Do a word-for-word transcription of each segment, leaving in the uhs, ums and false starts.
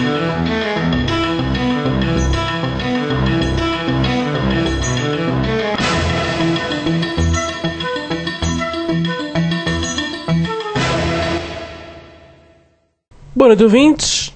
Boa noite, ouvintes.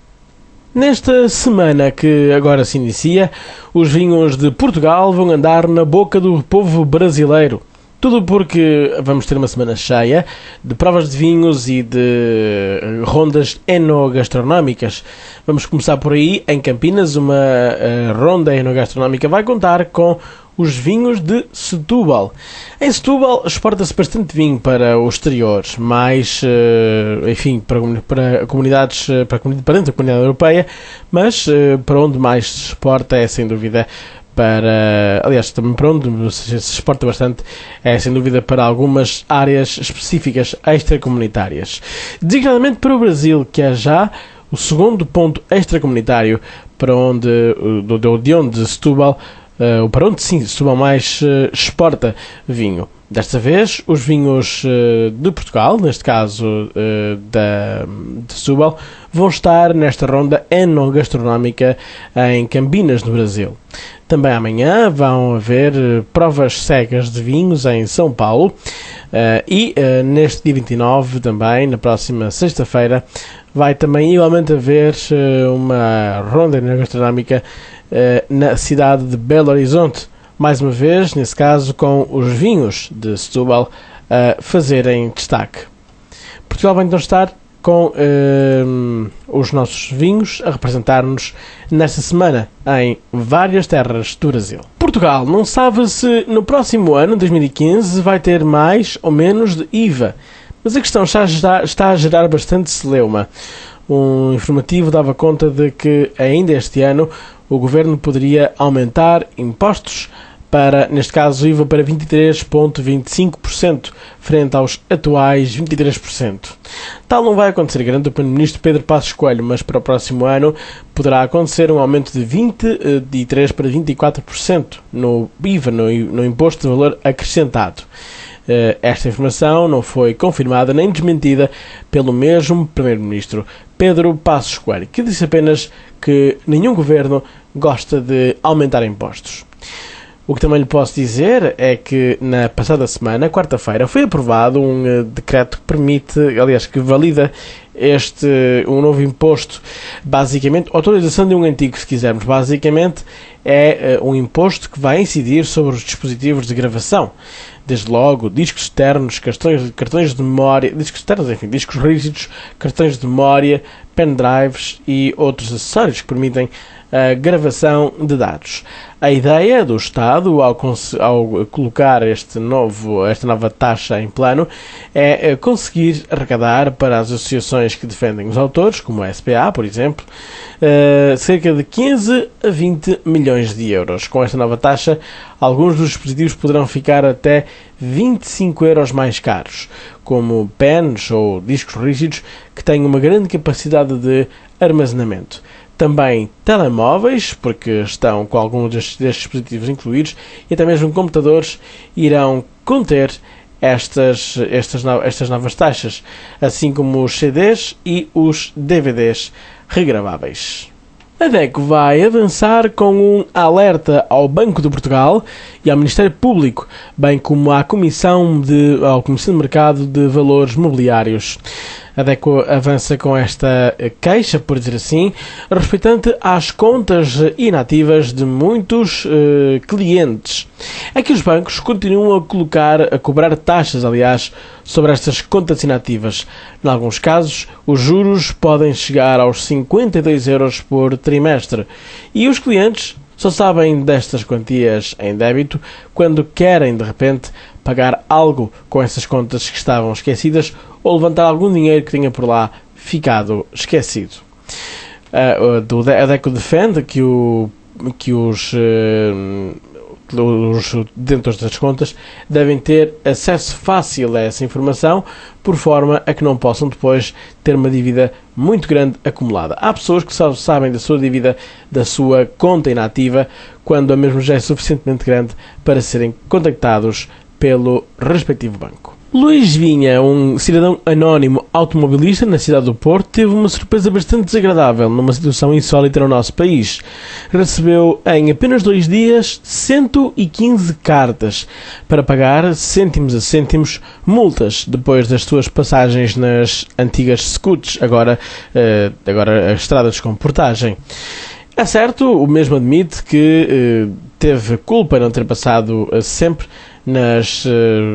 Nesta semana que agora se inicia, os vinhos de Portugal vão andar na boca do povo brasileiro. Tudo porque vamos ter uma semana cheia de provas de vinhos e de rondas enogastronómicas. Vamos começar por aí, em Campinas, uma uh, ronda enogastronómica vai contar com os vinhos de Setúbal. Em Setúbal exporta-se bastante vinho para o exterior, mais, uh, enfim, para, para comunidades, para, para dentro da comunidade europeia, mas uh, para onde mais se exporta é, sem dúvida, para, aliás, também para onde se exporta bastante, é sem dúvida para algumas áreas específicas extracomunitárias. Designadamente para o Brasil, que é já o segundo ponto extracomunitário para onde, de onde Setúbal, ou para onde sim, Setúbal mais exporta vinho. Desta vez, os vinhos uh, de Portugal, neste caso uh, da, de Setúbal, vão estar nesta ronda enogastronómica em Campinas, no Brasil. Também amanhã vão haver uh, provas cegas de vinhos em São Paulo uh, e uh, neste dia vinte e nove, também, na próxima sexta-feira, vai também igualmente haver uh, uma ronda enogastronómica uh, na cidade de Belo Horizonte. Mais uma vez, nesse caso, com os vinhos de Setúbal a fazerem destaque. Portugal vai então estar com uh, os nossos vinhos a representar-nos nesta semana em várias terras do Brasil. Portugal não sabe se no próximo ano, dois mil e quinze, vai ter mais ou menos de I V A, mas a questão está a gerar, está a gerar bastante celeuma. Um informativo dava conta de que ainda este ano o Governo poderia aumentar impostos para, neste caso, o I V A para vinte e três vírgula vinte e cinco por cento, frente aos atuais vinte e três por cento. Tal não vai acontecer, garante o Primeiro-Ministro Pedro Passos Coelho, mas para o próximo ano poderá acontecer um aumento de vinte e três para vinte e quatro por cento no I V A, no, no Imposto de Valor Acrescentado. Esta informação não foi confirmada nem desmentida pelo mesmo Primeiro-Ministro Pedro Passos Coelho, que disse apenas que nenhum governo gosta de aumentar impostos. O que também lhe posso dizer é que na passada semana, quarta-feira, foi aprovado um uh, decreto que permite, aliás, que valida este, um novo imposto, basicamente, autorização de um antigo, se quisermos. Basicamente, é uh, um imposto que vai incidir sobre os dispositivos de gravação. Desde logo, discos externos, cartões, cartões de memória, discos externos, enfim, discos rígidos, cartões de memória, pendrives e outros acessórios que permitem a gravação de dados. A ideia do Estado, ao, ao colocar este novo, esta nova taxa em plano, é conseguir arrecadar para as associações que defendem os autores, como a S P A, por exemplo, uh, cerca de quinze a vinte milhões de euros. Com esta nova taxa, alguns dos dispositivos poderão ficar até vinte e cinco euros mais caros, como pens ou discos rígidos que têm uma grande capacidade de armazenamento. Também telemóveis, porque estão com alguns destes, destes dispositivos incluídos, e até mesmo computadores irão conter estas, estas, no, estas novas taxas, assim como os C Ds e os D V Ds regraváveis. A DECO vai avançar com um alerta ao Banco de Portugal e ao Ministério Público, bem como à Comissão de, ao Comissão de Mercado de Valores Mobiliários. A DECO avança com esta queixa, por dizer assim, respeitante às contas inativas de muitos uh, clientes. É que os bancos continuam a colocar, a cobrar taxas, aliás, sobre estas contas inativas. Em alguns casos, os juros podem chegar aos cinquenta e dois euros por trimestre. E os clientes só sabem destas quantias em débito quando querem, de repente, pagar algo com essas contas que estavam esquecidas ou levantar algum dinheiro que tinha por lá ficado esquecido. A DECO defende que, o, que os, os detentores das contas devem ter acesso fácil a essa informação, por forma a que não possam depois ter uma dívida muito grande acumulada. Há pessoas que só sabem da sua dívida, da sua conta inativa, quando a mesma já é suficientemente grande para serem contactados pelo respectivo banco. Luís Vinha, um cidadão anónimo automobilista na cidade do Porto, teve uma surpresa bastante desagradável numa situação insólita no nosso país. Recebeu em apenas dois dias cento e quinze cartas para pagar cêntimos a cêntimos multas depois das suas passagens nas antigas scooters, agora, uh, agora as estradas com portagem. É certo, o mesmo admite que uh, teve culpa não ter passado uh, sempre nas, uh,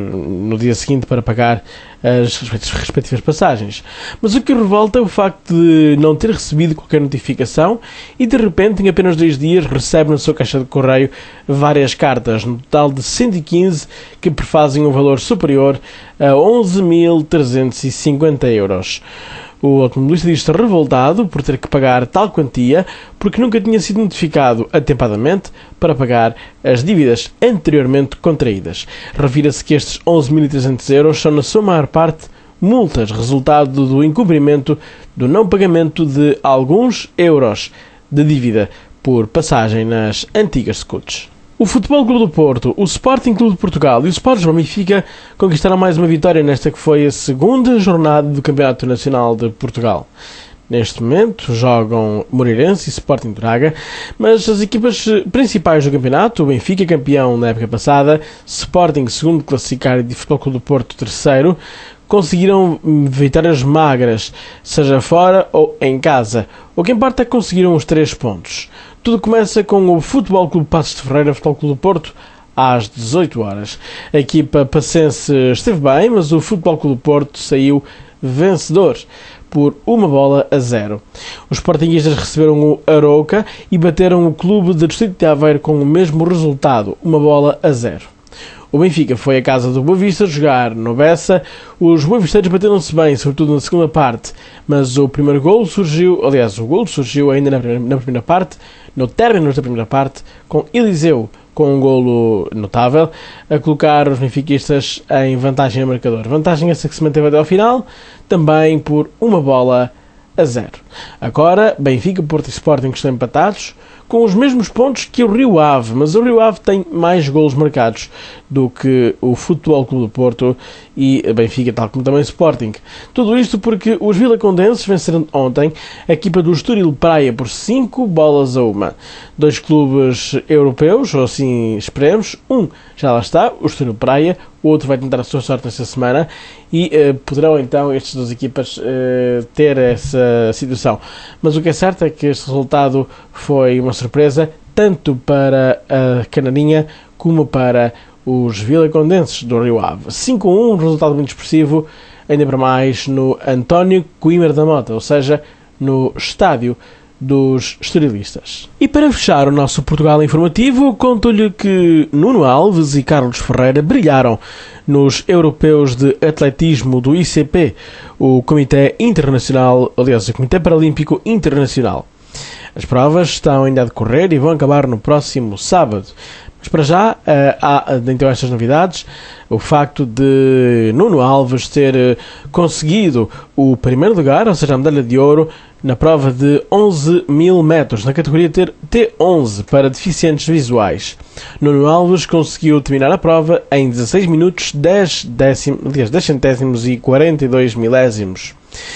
no dia seguinte para pagar as respectivas passagens. Mas o que revolta é o facto de não ter recebido qualquer notificação e de repente, em apenas dois dias, recebe na sua caixa de correio várias cartas, no total de cento e quinze, que prefazem um valor superior a onze mil trezentos e cinquenta euros. O automobilista diz-se revoltado por ter que pagar tal quantia porque nunca tinha sido notificado atempadamente para pagar as dívidas anteriormente contraídas. Refira-se que estes onze mil e trezentos euros são, na sua maior parte, multas, resultado do incumprimento do não pagamento de alguns euros de dívida por passagem nas antigas scooters. O Futebol Clube do Porto, o Sporting Clube de Portugal e o Sport Lisboa Benfica conquistaram mais uma vitória nesta que foi a segunda jornada do Campeonato Nacional de Portugal. Neste momento jogam Moreirense e Sporting de Braga, mas as equipas principais do campeonato, o Benfica campeão na época passada, Sporting segundo classificado e Futebol Clube do Porto terceiro, conseguiram vitórias magras, seja fora ou em casa. O que importa é que conseguiram os três pontos. Tudo começa com o Futebol Clube Paços de Ferreira, Futebol Clube do Porto, às dezoito horas. A equipa passense esteve bem, mas o Futebol Clube do Porto saiu vencedor por uma bola a zero. Os sportinguistas receberam o Arouca e bateram o clube de Distrito de Aveiro com o mesmo resultado, uma bola a zero. O Benfica foi à casa do Boa Vista jogar no Bessa. Os boavisteiros bateram-se bem, sobretudo na segunda parte, mas o primeiro golo surgiu, aliás, o golo surgiu ainda na primeira, na primeira parte, no término da primeira parte, com Eliseu, com um golo notável, a colocar os benfiquistas em vantagem no marcador. Vantagem essa que se manteve até ao final, também por uma bola a zero. Agora, Benfica, Porto e Sporting estão empatados, com os mesmos pontos que o Rio Ave, mas o Rio Ave tem mais golos marcados do que o Futebol Clube do Porto e a Benfica, tal como também o Sporting. Tudo isto porque os vilacondenses venceram ontem a equipa do Estoril Praia por cinco bolas a uma. Dois clubes europeus, ou assim esperemos, um já lá está, o Estoril Praia, o outro vai tentar a sua sorte esta semana e uh, poderão então estas duas equipas uh, ter essa situação. Mas o que é certo é que este resultado foi uma surpresa tanto para a Canarinha como para os vilacondenses do Rio Ave. cinco a um, um resultado muito expressivo, ainda para mais no António Coimbra da Mota, ou seja, no estádio dos estorilistas. E para fechar o nosso Portugal informativo, conto-lhe que Nuno Alves e Carlos Ferreira brilharam nos europeus de atletismo do I C P, o Comitê Internacional, aliás, o Comitê Paralímpico Internacional. As provas estão ainda a decorrer e vão acabar no próximo sábado. Mas para já, há então estas novidades, o facto de Nuno Alves ter conseguido o primeiro lugar, ou seja, a medalha de ouro, na prova de onze mil metros, na categoria T onze, para deficientes visuais. Nuno Alves conseguiu terminar a prova em dezasseis minutos, dez, décimos, aliás, dez centésimos e quarenta e dois milésimos.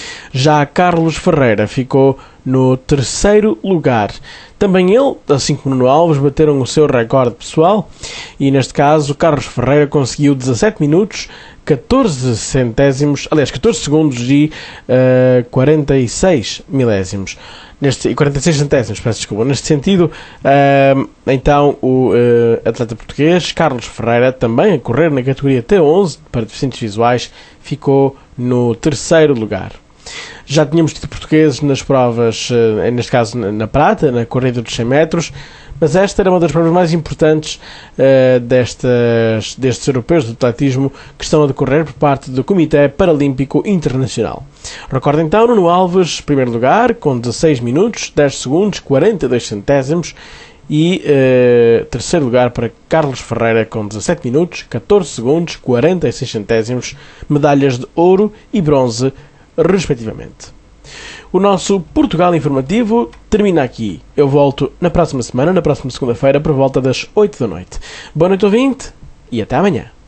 Já Carlos Ferreira ficou no terceiro lugar. Também ele, assim como Nuno Alves, bateram o seu recorde pessoal e, neste caso, Carlos Ferreira conseguiu dezassete minutos, catorze centésimos, aliás, catorze segundos e uh, quarenta e seis milésimos. Neste, e quarenta e seis centésimos, peço desculpa. Neste sentido, uh, então, o uh, atleta português, Carlos Ferreira, também a correr na categoria T onze, para deficientes visuais, ficou no terceiro lugar. Já tínhamos tido portugueses nas provas, neste caso na prata, na corrida dos cem metros, mas esta era uma das provas mais importantes uh, destas, destes europeus de atletismo que estão a decorrer por parte do Comitê Paralímpico Internacional. Recorda então, Nuno Alves, primeiro lugar, com dezasseis minutos, dez segundos, quarenta e dois centésimos, e uh, terceiro lugar para Carlos Ferreira com dezassete minutos, catorze segundos, quarenta e seis centésimos, medalhas de ouro e bronze, respectivamente. O nosso Portugal informativo termina aqui. Eu volto na próxima semana, na próxima segunda-feira, por volta das oito da noite. Boa noite, ouvinte, e até amanhã.